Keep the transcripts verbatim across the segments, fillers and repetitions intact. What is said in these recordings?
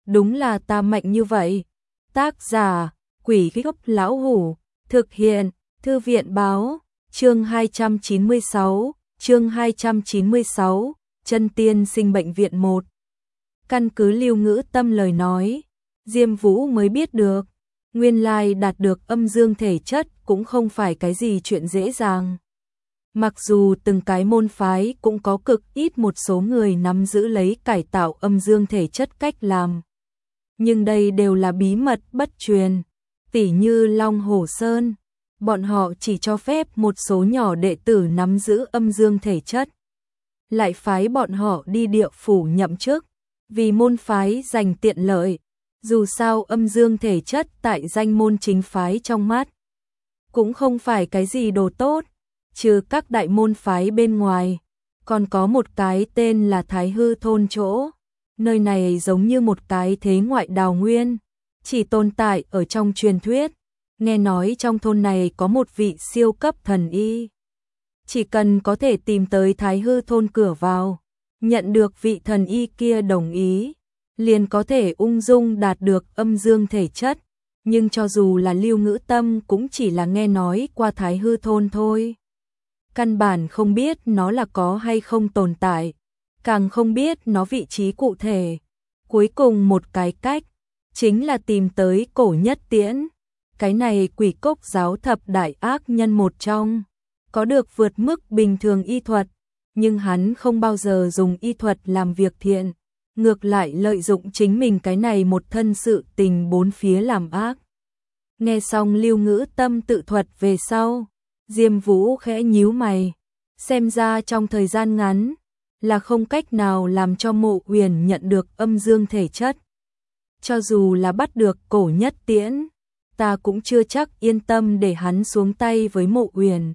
đúng là ta mạnh như vậy. Tác giả, Quỷ Gốc Lão Hủ, thực hiện, Thư viện báo, chương hai trăm chín mươi sáu, chương hai trăm chín mươi sáu, Chân Tiên Sinh Bệnh viện một. Căn cứ Lưu Ngữ Tâm lời nói, Diêm Vũ mới biết được, nguyên lai đạt được âm dương thể chất cũng không phải cái gì chuyện dễ dàng. Mặc dù từng cái môn phái cũng có cực ít một số người nắm giữ lấy cải tạo âm dương thể chất cách làm, nhưng đây đều là bí mật bất truyền, tỉ như Long Hổ Sơn, bọn họ chỉ cho phép một số nhỏ đệ tử nắm giữ âm dương thể chất, lại phái bọn họ đi địa phủ nhậm chức, vì môn phái giành tiện lợi, dù sao âm dương thể chất tại danh môn chính phái trong mắt, cũng không phải cái gì đồ tốt, trừ các đại môn phái bên ngoài, còn có một cái tên là Thái Hư Thôn chỗ. Nơi này giống như một cái thế ngoại đào nguyên, chỉ tồn tại ở trong truyền thuyết. Nghe nói trong thôn này có một vị siêu cấp thần y. Chỉ cần có thể tìm tới Thái Hư Thôn cửa vào, nhận được vị thần y kia đồng ý, liền có thể ung dung đạt được âm dương thể chất. Nhưng cho dù là Lưu Ngữ Tâm cũng chỉ là nghe nói qua Thái Hư Thôn thôi. Căn bản không biết nó là có hay không tồn tại, càng không biết nó vị trí cụ thể. Cuối cùng một cái cách, chính là tìm tới Cổ Nhất Tiễn. Cái này Quỷ Cốc giáo thập đại ác nhân một trong, có được vượt mức bình thường y thuật, nhưng hắn không bao giờ dùng y thuật làm việc thiện, ngược lại lợi dụng chính mình cái này một thân sự tình bốn phía làm ác. Nghe xong Lưu Ngữ Tâm tự thuật về sau, Diêm Vũ khẽ nhíu mày, xem ra trong thời gian ngắn là không cách nào làm cho Mộ Uyển nhận được âm dương thể chất. Cho dù là bắt được Cổ Nhất Tiễn, ta cũng chưa chắc yên tâm để hắn xuống tay với Mộ Uyển.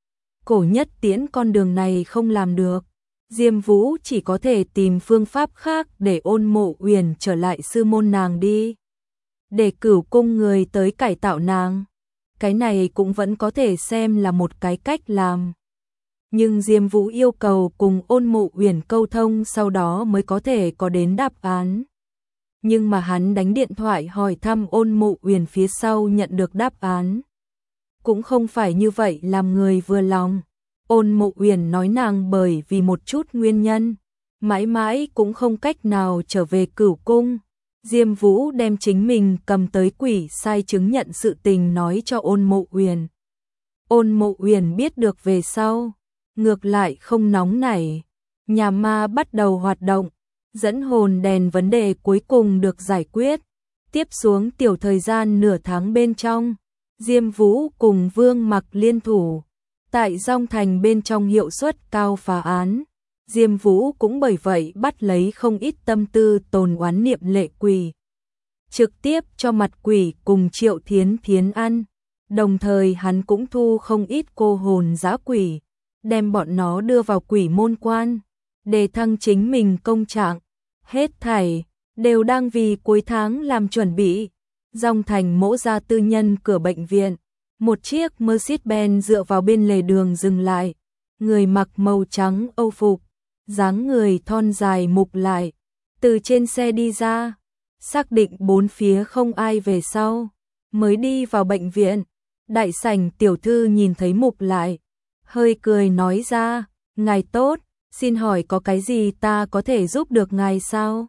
Cổ Nhất Tiễn con đường này không làm được, Diêm Vũ chỉ có thể tìm phương pháp khác để ôn Mộ Uyển trở lại sư môn nàng đi. Để Cửu Cung người tới cải tạo nàng, cái này cũng vẫn có thể xem là một cái cách làm. Nhưng Diêm Vũ yêu cầu cùng ôn Mộ Uyển câu thông sau đó mới có thể có đến đáp án. Nhưng mà hắn đánh điện thoại hỏi thăm ôn Mộ Uyển phía sau nhận được đáp án. Cũng không phải như vậy làm người vừa lòng. Ôn Mộ Uyển nói nàng bởi vì một chút nguyên nhân, mãi mãi cũng không cách nào trở về Cửu Cung. Diêm Vũ đem chính mình cầm tới quỷ sai chứng nhận sự tình nói cho ôn Mộ Uyển. Ôn Mộ Uyển biết được về sau, ngược lại không nóng nảy, nhà ma bắt đầu hoạt động, dẫn hồn đèn vấn đề cuối cùng được giải quyết. Tiếp xuống tiểu thời gian nửa tháng bên trong, Diêm Vũ cùng Vương Mặc liên thủ, tại Dong Thành bên trong hiệu suất cao phá án. Diêm Vũ cũng bởi vậy bắt lấy không ít tâm tư tồn oán niệm lệ quỷ, trực tiếp cho mặt quỷ cùng Triệu Thiến Thiến ăn, đồng thời hắn cũng thu không ít cô hồn dã quỷ, đem bọn nó đưa vào quỷ môn quan, để thăng chính mình công trạng. Hết thảy đều đang vì cuối tháng làm chuẩn bị. Dong Thành mỗ gia tư nhân cửa bệnh viện, một chiếc Mercedes-Benz dựa vào bên lề đường dừng lại, người mặc màu trắng âu phục, dáng người thon dài mục lại, từ trên xe đi ra, xác định bốn phía không ai về sau, mới đi vào bệnh viện. Đại sảnh tiểu thư nhìn thấy mục lại, hơi cười nói ra, ngài tốt, xin hỏi có cái gì ta có thể giúp được ngài sao?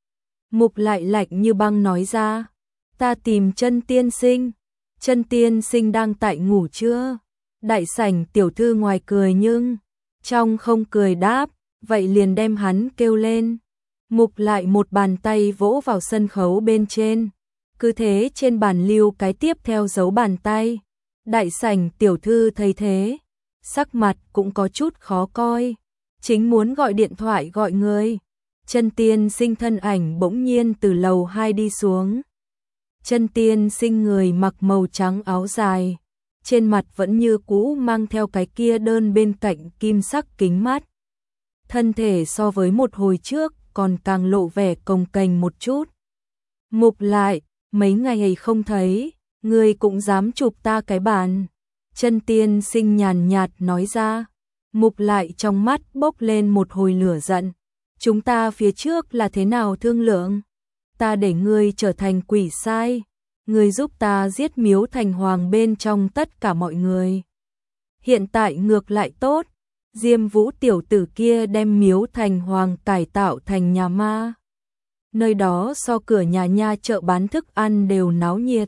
Mục lại lạnh như băng nói ra, ta tìm Chân tiên sinh, Chân tiên sinh đang tại ngủ chưa? Đại sảnh tiểu thư ngoài cười nhưng trong không cười đáp, vậy liền đem hắn kêu lên. Mục lại một bàn tay vỗ vào sân khấu bên trên, cứ thế trên bàn lưu cái tiếp theo dấu bàn tay. Đại sảnh tiểu thư thấy thế, sắc mặt cũng có chút khó coi, chính muốn gọi điện thoại gọi người. Chân tiên sinh thân ảnh bỗng nhiên từ lầu hai đi xuống. Chân tiên sinh người mặc màu trắng áo dài, trên mặt vẫn như cũ mang theo cái kia đơn bên cạnh kim sắc kính mắt. Thân thể so với một hồi trước còn càng lộ vẻ cồng kềnh một chút. Mục lại, mấy ngày không thấy, người cũng dám chụp ta cái bàn. Chân tiên sinh nhàn nhạt nói ra. Mục lại trong mắt bốc lên một hồi lửa giận. Chúng ta phía trước là thế nào thương lượng? ta để ngươi trở thành quỷ sai, ngươi giúp ta giết Miếu Thành Hoàng bên trong tất cả mọi người. Hiện tại ngược lại tốt, Diêm Vũ tiểu tử kia đem Miếu Thành Hoàng cải tạo thành nhà ma. Nơi đó so cửa nhà nha chợ bán thức ăn đều náo nhiệt.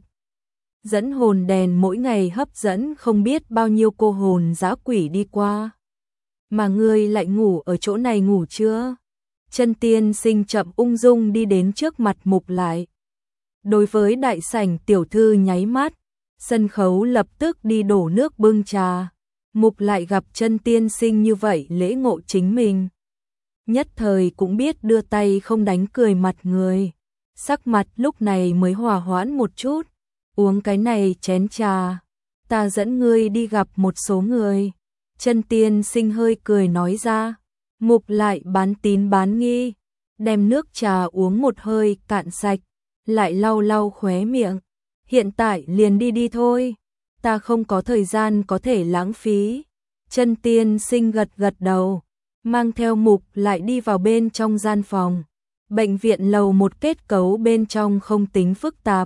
Dẫn hồn đèn mỗi ngày hấp dẫn không biết bao nhiêu cô hồn dã quỷ đi qua. Mà ngươi lại ngủ ở chỗ này ngủ chưa? Chân Tiên Sinh chậm ung dung đi đến trước mặt Mục Lại. Đối với đại sảnh tiểu thư nháy mắt, sân khấu lập tức đi đổ nước bưng trà. Mục Lại gặp Chân Tiên Sinh như vậy lễ ngộ chính mình. Nhất thời cũng biết đưa tay không đánh cười mặt người. Sắc mặt lúc này mới hòa hoãn một chút. Uống cái này chén trà, ta dẫn ngươi đi gặp một số người. Chân Tiên Sinh hơi cười nói ra. Mục Lại bán tín bán nghi, đem nước trà uống một hơi cạn sạch, lại lau lau khóe miệng. Hiện tại liền đi đi thôi, ta không có thời gian có thể lãng phí. Chân Tiên Sinh gật gật đầu, mang theo Mục Lại đi vào bên trong gian phòng. Bệnh viện lầu một kết cấu bên trong không tính phức tạp.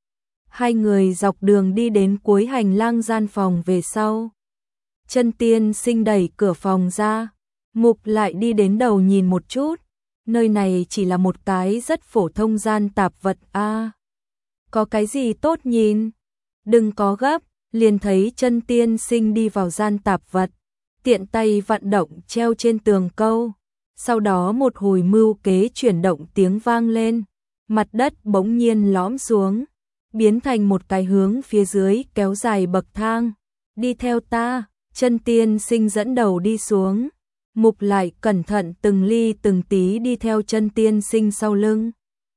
Hai người dọc đường đi đến cuối hành lang gian phòng về sau. Chân Tiên Sinh đẩy cửa phòng ra, Mục Lại đi đến đầu nhìn một chút, nơi này chỉ là một cái rất phổ thông gian tạp vật a. À, có cái gì tốt nhìn? Đừng có gấp, liền thấy Chân Tiên Sinh đi vào gian tạp vật, tiện tay vận động treo trên tường câu. Sau đó một hồi mưu kế chuyển động tiếng vang lên, mặt đất bỗng nhiên lõm xuống, biến thành một cái hướng phía dưới kéo dài bậc thang. Đi theo ta, Chân Tiên Sinh dẫn đầu đi xuống. Mục Lại cẩn thận từng ly từng tí đi theo Chân Tiên Sinh sau lưng.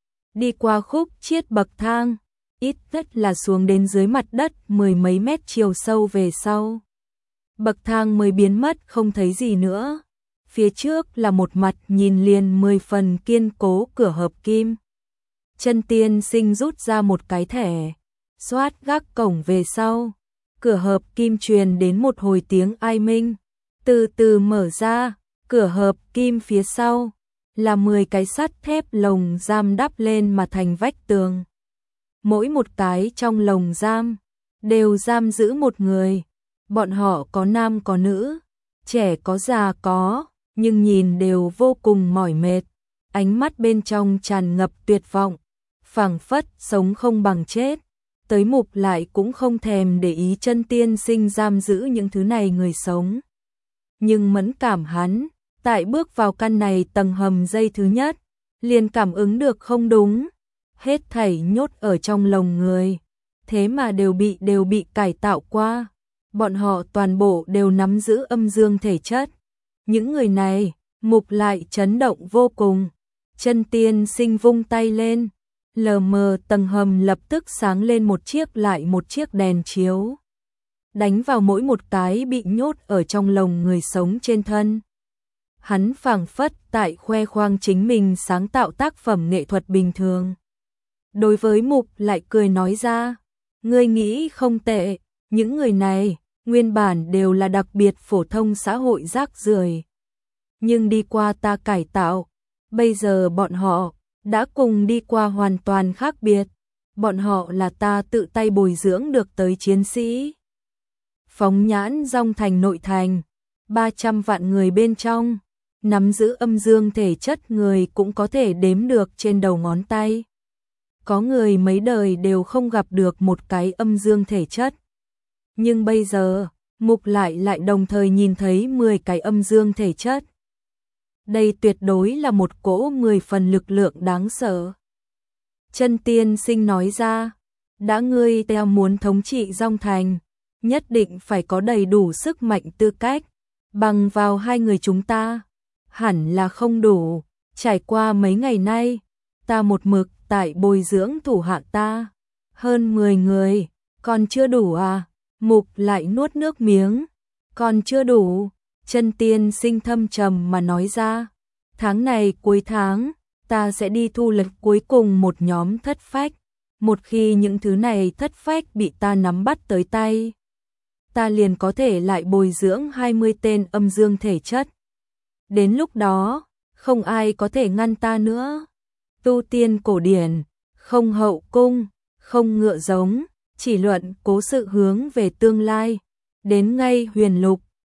Đi qua khúc chiết bậc thang, ít nhất là xuống đến dưới mặt đất mười mấy mét chiều sâu về sau. Bậc thang mới biến mất không thấy gì nữa. Phía trước là một mặt nhìn liền mười phần kiên cố cửa hợp kim. Chân Tiên Sinh rút ra một cái thẻ, xoát gác cổng về sau. Cửa hợp kim truyền đến một hồi tiếng ai minh, từ từ mở ra, cửa hợp kim phía sau là mười cái sắt thép lồng giam đắp lên mà thành vách tường. Mỗi một cái trong lồng giam đều giam giữ một người, bọn họ có nam có nữ, trẻ có già có, nhưng nhìn đều vô cùng mỏi mệt, ánh mắt bên trong tràn ngập tuyệt vọng, phảng phất sống không bằng chết. Tới Mục Lại cũng không thèm để ý Chân Tiên Sinh giam giữ những thứ này người sống. Nhưng mẫn cảm hắn, tại bước vào căn này tầng hầm dây thứ nhất, liền cảm ứng được không đúng. Hết thảy nhốt ở trong lồng người, thế mà đều bị đều bị cải tạo qua. Bọn họ toàn bộ đều nắm giữ âm dương thể chất. Những người này, Mục Lại chấn động vô cùng. Chân Tiên Sinh vung tay lên, lờ mờ tầng hầm lập tức sáng lên một chiếc lại một chiếc đèn chiếu, đánh vào mỗi một cái bị nhốt ở trong lồng người sống trên thân. Hắn phảng phất tại khoe khoang chính mình sáng tạo tác phẩm nghệ thuật bình thường. Đối với Mục Lại cười nói ra, ngươi nghĩ không tệ, những người này nguyên bản đều là đặc biệt phổ thông xã hội rác rưởi, nhưng đi qua ta cải tạo, bây giờ bọn họ đã cùng đi qua hoàn toàn khác biệt. Bọn họ là ta tự tay bồi dưỡng được tới chiến sĩ. Phóng nhãn Dong Thành nội thành, ba trăm vạn người bên trong, nắm giữ âm dương thể chất người cũng có thể đếm được trên đầu ngón tay. Có người mấy đời đều không gặp được một cái âm dương thể chất. Nhưng bây giờ, Mục Lại lại đồng thời nhìn thấy mười cái âm dương thể chất. Đây tuyệt đối là một cỗ mười phần lực lượng đáng sợ. Chân Tiên Sinh nói ra, đã ngươi theo muốn thống trị Dong Thành, nhất định phải có đầy đủ sức mạnh tư cách, bằng vào hai người chúng ta, hẳn là không đủ. Trải qua mấy ngày nay, ta một mực tại bồi dưỡng thủ hạ ta, hơn mười người, còn chưa đủ à? Mục Lại nuốt nước miếng, còn chưa đủ. Chân Tiên Sinh thâm trầm mà nói ra, tháng này cuối tháng, ta sẽ đi thu lật cuối cùng một nhóm thất phách. Một khi những thứ này thất phách bị ta nắm bắt tới tay, ta liền có thể lại bồi dưỡng hai mươi tên âm dương thể chất. Đến lúc đó, không ai có thể ngăn ta nữa. tu tiên cổ điển, không hậu cung, không ngựa giống, chỉ luận cố sự hướng về tương lai. Đến ngay huyền lục,